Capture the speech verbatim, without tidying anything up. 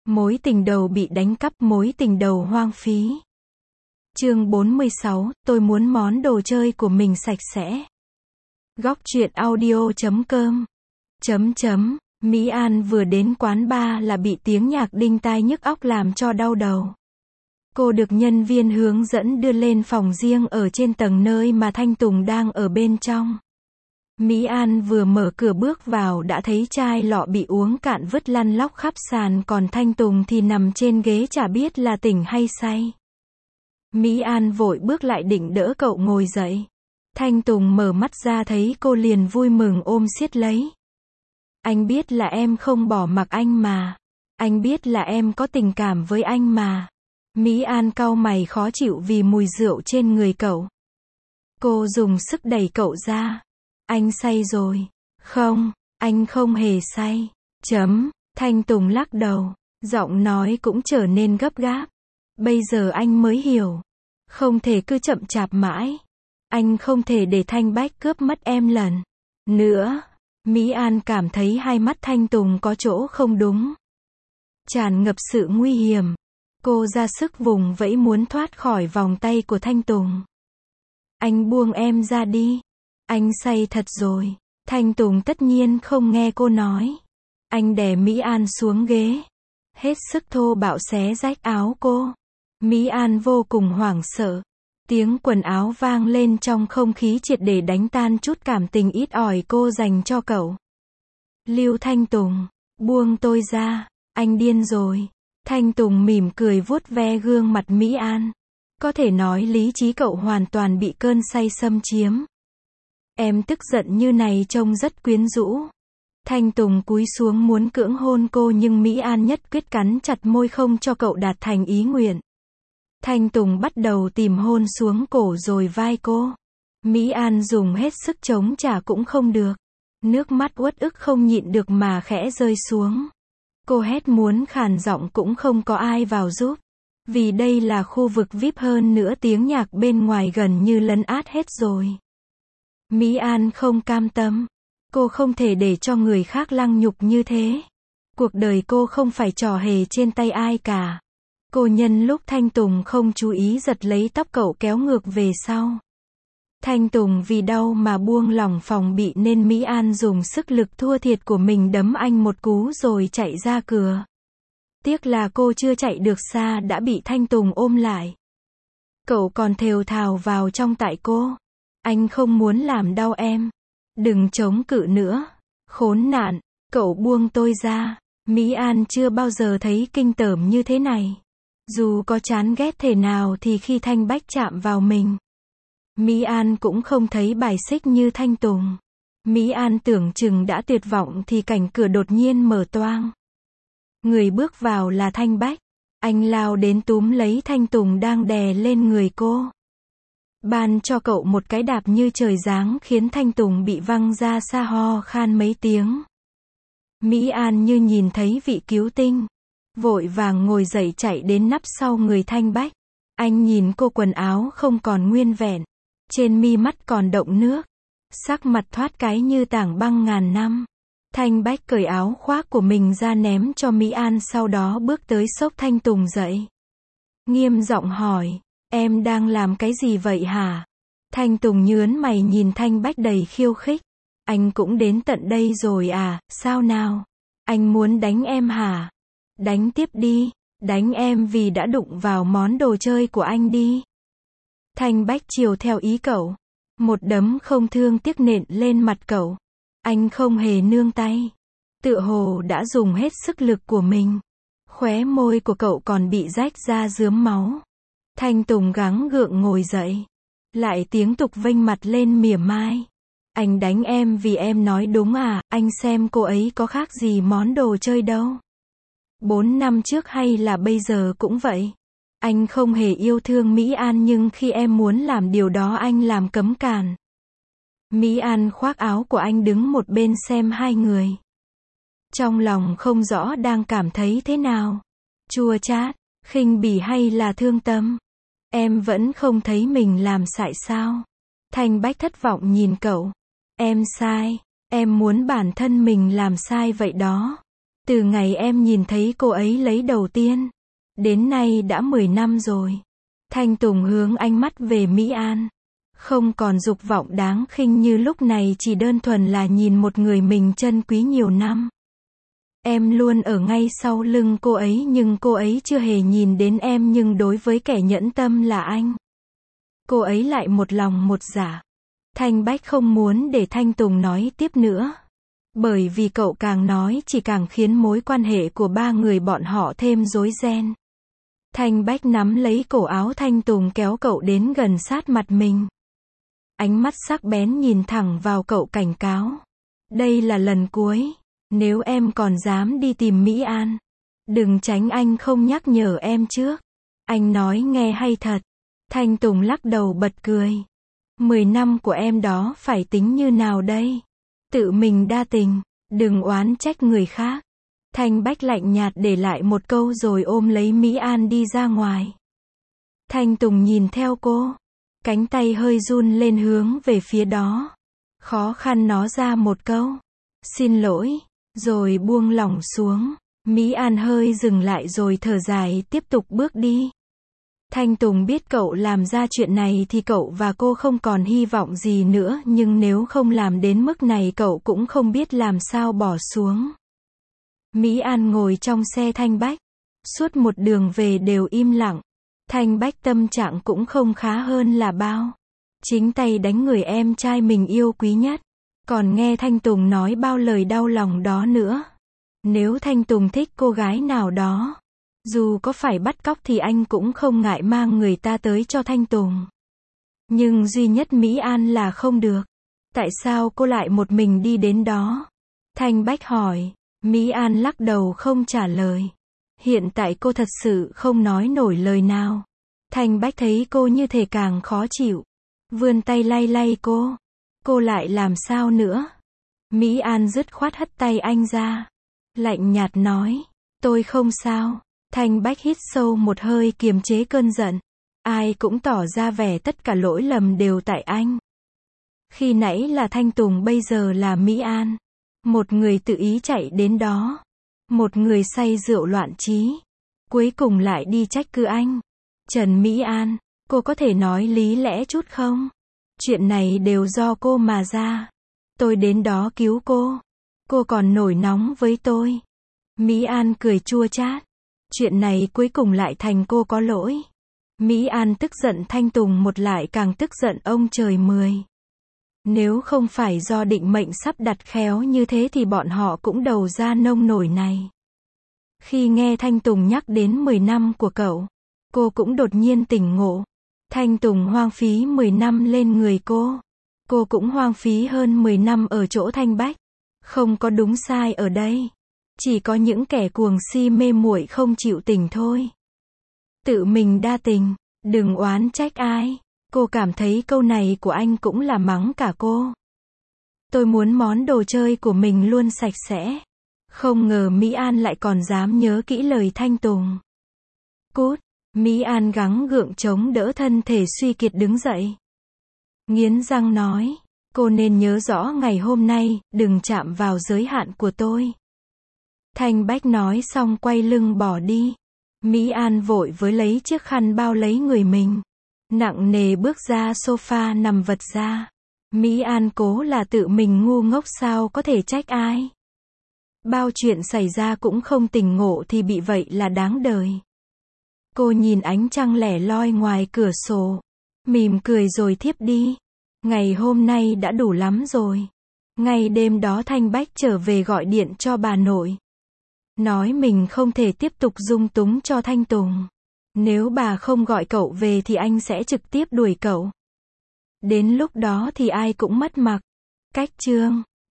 Mối tình đầu bị đánh cắp, mối tình đầu hoang phí. Chương bốn mươi sáu, tôi muốn món đồ chơi của mình sạch sẽ. Góc truyện audio chấm com. Chấm chấm, Mỹ An vừa đến quán bar là bị tiếng nhạc đinh tai nhức óc làm cho đau đầu. Cô được nhân viên hướng dẫn đưa lên phòng riêng ở trên tầng nơi mà Thanh Tùng đang ở bên trong. Mỹ An vừa mở cửa bước vào đã thấy chai lọ bị uống cạn vứt lăn lóc khắp sàn, còn Thanh Tùng thì nằm trên ghế chả biết là tỉnh hay say. Mỹ An vội bước lại định đỡ cậu ngồi dậy. Thanh Tùng mở mắt ra thấy cô liền vui mừng ôm siết lấy. Anh biết là em không bỏ mặc anh mà. Anh biết là em có tình cảm với anh mà. Mỹ An cau mày khó chịu vì mùi rượu trên người cậu. Cô dùng sức đẩy cậu ra. Anh say rồi. Không, anh không hề say. Chấm, Thanh Tùng lắc đầu. Giọng nói cũng trở nên gấp gáp. Bây giờ anh mới hiểu. Không thể cứ chậm chạp mãi. Anh không thể để Thanh Bách cướp mất em lần nữa. Mỹ An cảm thấy hai mắt Thanh Tùng có chỗ không đúng. Tràn ngập sự nguy hiểm. Cô ra sức vùng vẫy muốn thoát khỏi vòng tay của Thanh Tùng. Anh buông em ra đi. Anh say thật rồi. Thanh Tùng tất nhiên không nghe cô nói. Anh đè Mỹ An xuống ghế. Hết sức thô bạo xé rách áo cô. Mỹ An vô cùng hoảng sợ. Tiếng quần áo vang lên trong không khí triệt để đánh tan chút cảm tình ít ỏi cô dành cho cậu. Lưu Thanh Tùng, buông tôi ra. Anh điên rồi. Thanh Tùng mỉm cười vuốt ve gương mặt Mỹ An. Có thể nói lý trí cậu hoàn toàn bị cơn say xâm chiếm. Em tức giận như này trông rất quyến rũ. Thanh Tùng cúi xuống muốn cưỡng hôn cô nhưng Mỹ An nhất quyết cắn chặt môi không cho cậu đạt thành ý nguyện. Thanh Tùng bắt đầu tìm hôn xuống cổ rồi vai cô. Mỹ An dùng hết sức chống trả cũng không được. Nước mắt uất ức không nhịn được mà khẽ rơi xuống. Cô hét muốn khàn giọng cũng không có ai vào giúp. Vì đây là khu vực vi ai pi hơn nữa tiếng nhạc bên ngoài gần như lấn át hết rồi. Mỹ An không cam tâm. Cô không thể để cho người khác lăng nhục như thế. Cuộc đời cô không phải trò hề trên tay ai cả. Cô nhân lúc Thanh Tùng không chú ý giật lấy tóc cậu kéo ngược về sau. Thanh Tùng vì đau mà buông lỏng phòng bị nên Mỹ An dùng sức lực thua thiệt của mình đấm anh một cú rồi chạy ra cửa. Tiếc là cô chưa chạy được xa đã bị Thanh Tùng ôm lại. Cậu còn thều thào vào trong tai cô. Anh không muốn làm đau em. Đừng chống cự nữa. Khốn nạn, cậu buông tôi ra. Mỹ An chưa bao giờ thấy kinh tởm như thế này. Dù có chán ghét thế nào thì khi Thanh Bách chạm vào mình, Mỹ An cũng không thấy bài xích như Thanh Tùng. Mỹ An tưởng chừng đã tuyệt vọng thì cảnh cửa đột nhiên mở toang. Người bước vào là Thanh Bách. Anh lao đến túm lấy Thanh Tùng đang đè lên người cô. Ban cho cậu một cái đạp như trời giáng khiến Thanh Tùng bị văng ra xa ho khan mấy tiếng. Mỹ An như nhìn thấy vị cứu tinh. Vội vàng ngồi dậy chạy đến nắp sau người Thanh Bách. Anh nhìn cô quần áo không còn nguyên vẹn. Trên mi mắt còn đọng nước. Sắc mặt thoát cái như tảng băng ngàn năm. Thanh Bách cởi áo khoác của mình ra ném cho Mỹ An sau đó bước tới xốc Thanh Tùng dậy. Nghiêm giọng hỏi, em đang làm cái gì vậy hả? Thanh Tùng nhướng mày nhìn Thanh Bách đầy khiêu khích. Anh cũng đến tận đây rồi à, sao nào? Anh muốn đánh em hả? Đánh tiếp đi, đánh em vì đã đụng vào món đồ chơi của anh đi. Thanh Bách chiều theo ý cậu. Một đấm không thương tiếc nện lên mặt cậu. Anh không hề nương tay. Tựa hồ đã dùng hết sức lực của mình. Khóe môi của cậu còn bị rách ra rướm máu. Thanh Tùng gắng gượng ngồi dậy. Lại tiếng tục vênh mặt lên mỉa mai. Anh đánh em vì em nói đúng à, anh xem cô ấy có khác gì món đồ chơi đâu. Bốn năm trước hay là bây giờ cũng vậy. Anh không hề yêu thương Mỹ An nhưng khi em muốn làm điều đó anh làm cấm cản. Mỹ An khoác áo của anh đứng một bên xem hai người. Trong lòng không rõ đang cảm thấy thế nào. Chua chát, khinh bỉ hay là thương tâm. Em vẫn không thấy mình làm sai sao? Thanh Bách thất vọng nhìn cậu. Em sai, em muốn bản thân mình làm sai vậy đó. Từ ngày em nhìn thấy cô ấy lấy đầu tiên, đến nay đã mười năm rồi. Thanh Tùng hướng ánh mắt về Mỹ An. Không còn dục vọng đáng khinh như lúc này, chỉ đơn thuần là nhìn một người mình trân quý nhiều năm. Em luôn ở ngay sau lưng cô ấy nhưng cô ấy chưa hề nhìn đến em, nhưng đối với kẻ nhẫn tâm là anh, cô ấy lại một lòng một dạ. Thanh Bách không muốn để Thanh Tùng nói tiếp nữa. Bởi vì cậu càng nói chỉ càng khiến mối quan hệ của ba người bọn họ thêm rối ren. Thanh Bách nắm lấy cổ áo Thanh Tùng kéo cậu đến gần sát mặt mình. Ánh mắt sắc bén nhìn thẳng vào cậu cảnh cáo. Đây là lần cuối. Nếu em còn dám đi tìm Mỹ An, đừng tránh anh không nhắc nhở em trước. Anh nói nghe hay thật. Thanh Tùng lắc đầu bật cười. Mười năm của em đó phải tính như nào đây? Tự mình đa tình, đừng oán trách người khác. Thanh Bách lạnh nhạt để lại một câu rồi ôm lấy Mỹ An đi ra ngoài. Thanh Tùng nhìn theo cô, cánh tay hơi run lên hướng về phía đó. Khó khăn nó ra một câu. Xin lỗi, rồi buông lỏng xuống. Mỹ An hơi dừng lại rồi thở dài tiếp tục bước đi. Thanh Tùng biết cậu làm ra chuyện này thì cậu và cô không còn hy vọng gì nữa, nhưng nếu không làm đến mức này cậu cũng không biết làm sao bỏ xuống. Mỹ An ngồi trong xe Thanh Bách. Suốt một đường về đều im lặng. Thanh Bách tâm trạng cũng không khá hơn là bao. Chính tay đánh người em trai mình yêu quý nhất. Còn nghe Thanh Tùng nói bao lời đau lòng đó nữa. Nếu Thanh Tùng thích cô gái nào đó, dù có phải bắt cóc thì anh cũng không ngại mang người ta tới cho Thanh Tùng. Nhưng duy nhất Mỹ An là không được. Tại sao cô lại một mình đi đến đó? Thanh Bách hỏi. Mỹ An lắc đầu không trả lời. Hiện tại cô thật sự không nói nổi lời nào. Thanh Bách thấy cô như thể càng khó chịu. Vươn tay lay lay cô. Cô lại làm sao nữa? Mỹ An dứt khoát hất tay anh ra. Lạnh nhạt nói. Tôi không sao. Thanh Bách hít sâu một hơi kiềm chế cơn giận. Ai cũng tỏ ra vẻ tất cả lỗi lầm đều tại anh. Khi nãy là Thanh Tùng, bây giờ là Mỹ An. Một người tự ý chạy đến đó. Một người say rượu loạn trí. Cuối cùng lại đi trách cứ anh. Trần Mỹ An, cô có thể nói lý lẽ chút không? Chuyện này đều do cô mà ra. Tôi đến đó cứu cô. Cô còn nổi nóng với tôi. Mỹ An cười chua chát. Chuyện này cuối cùng lại thành cô có lỗi. Mỹ An tức giận Thanh Tùng một lại càng tức giận ông trời mười. Nếu không phải do định mệnh sắp đặt khéo như thế thì bọn họ cũng đầu ra nông nổi này. Khi nghe Thanh Tùng nhắc đến mười năm của cậu, cô cũng đột nhiên tỉnh ngộ. Thanh Tùng hoang phí mười năm lên người cô. Cô cũng hoang phí hơn mười năm ở chỗ Thanh Bách. Không có đúng sai ở đây. Chỉ có những kẻ cuồng si mê muội không chịu tình thôi. Tự mình đa tình, đừng oán trách ai. Cô cảm thấy câu này của anh cũng là mắng cả cô. Tôi muốn món đồ chơi của mình luôn sạch sẽ. Không ngờ Mỹ An lại còn dám nhớ kỹ lời Thanh Tùng. Cút, Mỹ An gắng gượng chống đỡ thân thể suy kiệt đứng dậy. Nghiến răng nói, cô nên nhớ rõ ngày hôm nay, đừng chạm vào giới hạn của tôi. Thanh Bách nói xong quay lưng bỏ đi. Mỹ An vội với lấy chiếc khăn bao lấy người mình. Nặng nề bước ra sofa nằm vật ra. Mỹ An cố là tự mình ngu ngốc sao có thể trách ai. Bao chuyện xảy ra cũng không tỉnh ngộ thì bị vậy là đáng đời. Cô nhìn ánh trăng lẻ loi ngoài cửa sổ. Mỉm cười rồi thiếp đi. Ngày hôm nay đã đủ lắm rồi. Ngày đêm đó Thanh Bách trở về gọi điện cho bà nội. Nói mình không thể tiếp tục dung túng cho Thanh Tùng. Nếu bà không gọi cậu về thì anh sẽ trực tiếp đuổi cậu. Đến lúc đó thì ai cũng mất mặc. Cách chương